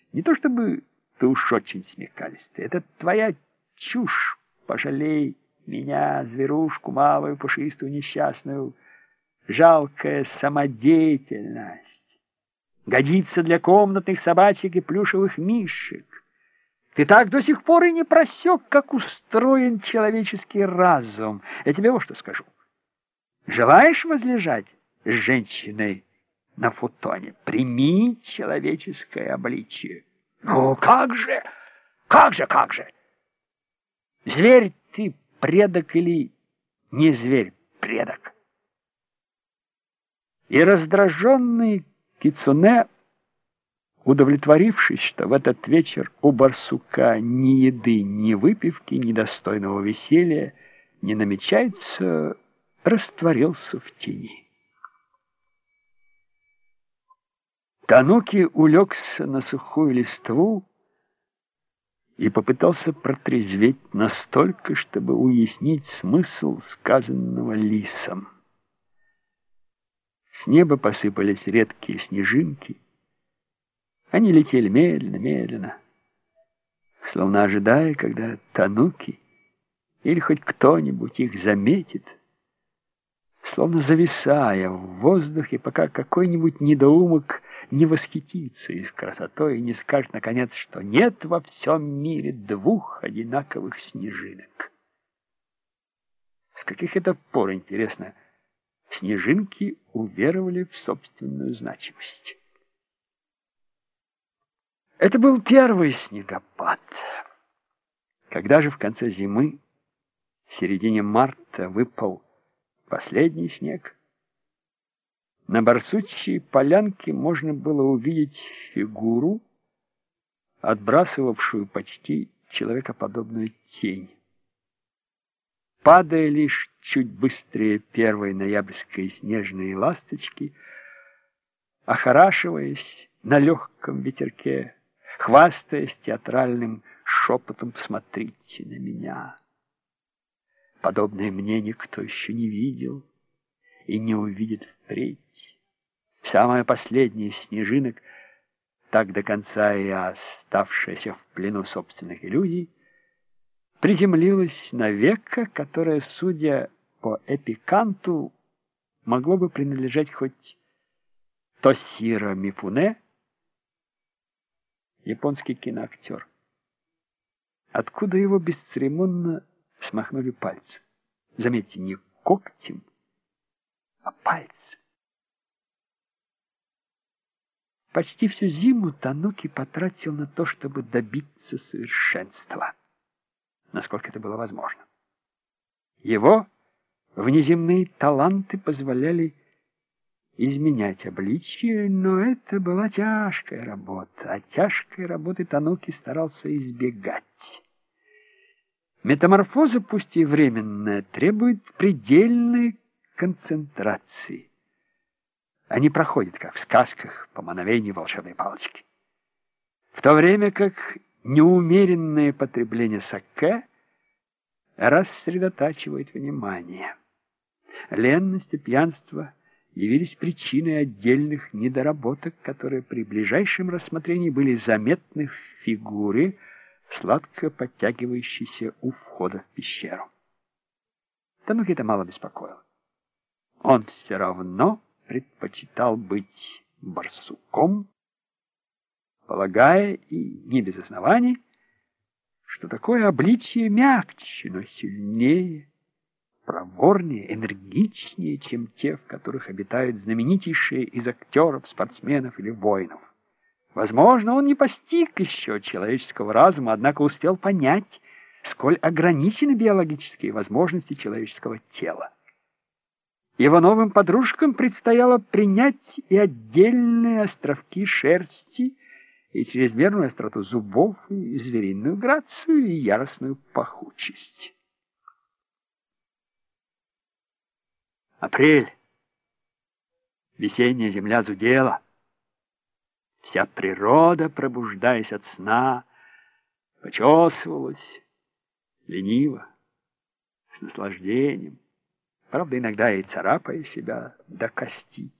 Не то чтобы ты уж очень смекалистый. Это твоя чушь. Пожалей меня, зверушку малую, пушистую, несчастную. Жалкая самодеятельность. Годится для комнатных собачек и плюшевых мишек. Ты так до сих пор и не просек, как устроен человеческий разум. Я тебе вот что скажу. Желаешь возлежать с женщиной на футоне? Прими человеческое обличие. Ну, как же? Как же, как же? Зверь ты предок или не зверь предок? И раздраженный кицуне, удовлетворившись, что в этот вечер у барсука ни еды, ни выпивки, ни достойного веселья не намечается, растворился в тени. Тануки улегся на сухую листву и попытался протрезветь настолько, чтобы уяснить смысл сказанного лисом. С неба посыпались редкие снежинки. Они летели медленно, словно ожидая, когда тануки или хоть кто-нибудь их заметит, словно зависая в воздухе, пока какой-нибудь недоумок не восхитится их красотой и не скажет, наконец, что нет во всем мире двух одинаковых снежинок. С каких это пор, интересно, снежинки уверовали в собственную значимость? Это был первый снегопад. Когда же в конце зимы, в середине марта, выпал последний снег, на барсучьей полянке можно было увидеть фигуру, отбрасывавшую почти человекоподобную тень. Падая лишь чуть быстрее первой ноябрьской снежной ласточки, охорашиваясь на легком ветерке, хвастаясь театральным шепотом: «Посмотрите на меня! Подобное мне никто еще не видел и не увидит впредь». Самая последняя из снежинок, так до конца и оставшаяся в плену собственных иллюзий, приземлилась на веко, которое, судя по эпиканту, могло бы принадлежать хоть Тосиро Мифуне, японский киноактер. Откуда его бесцеремонно смахнули пальцы? Заметьте, не когтем, а пальцем. Почти всю зиму Тануки потратил на то, чтобы добиться совершенства, насколько это было возможно. Его внеземные таланты позволяли изменять обличие, но это была тяжкая работа, а тяжкой работы Тануки старался избегать. Метаморфоза, пусть и временная, требует предельной концентрации. Они проходят, как в сказках, по мановению волшебной палочки. В то время как неумеренное потребление сакэ рассредотачивает внимание. Ленность и пьянство явились причиной отдельных недоработок, которые при ближайшем рассмотрении были заметны в фигуре, сладко подтягивающейся у входа в пещеру. Тануки это мало беспокоило. Он все равно предпочитал быть барсуком, полагая, и не без оснований, что такое обличие мягче, но сильнее, проворнее, энергичнее, чем те, в которых обитают знаменитейшие из актеров, спортсменов или воинов. Возможно, он не постиг еще человеческого разума, однако успел понять, сколь ограничены биологические возможности человеческого тела. Его новым подружкам предстояло принять и отдельные островки шерсти, и чрезмерную остроту зубов, и звериную грацию, и яростную пахучесть. Апрель. Весенняя земля зудела. Вся природа, пробуждаясь от сна, почесывалась лениво, с наслаждением, правда, иногда и царапая себя до кости.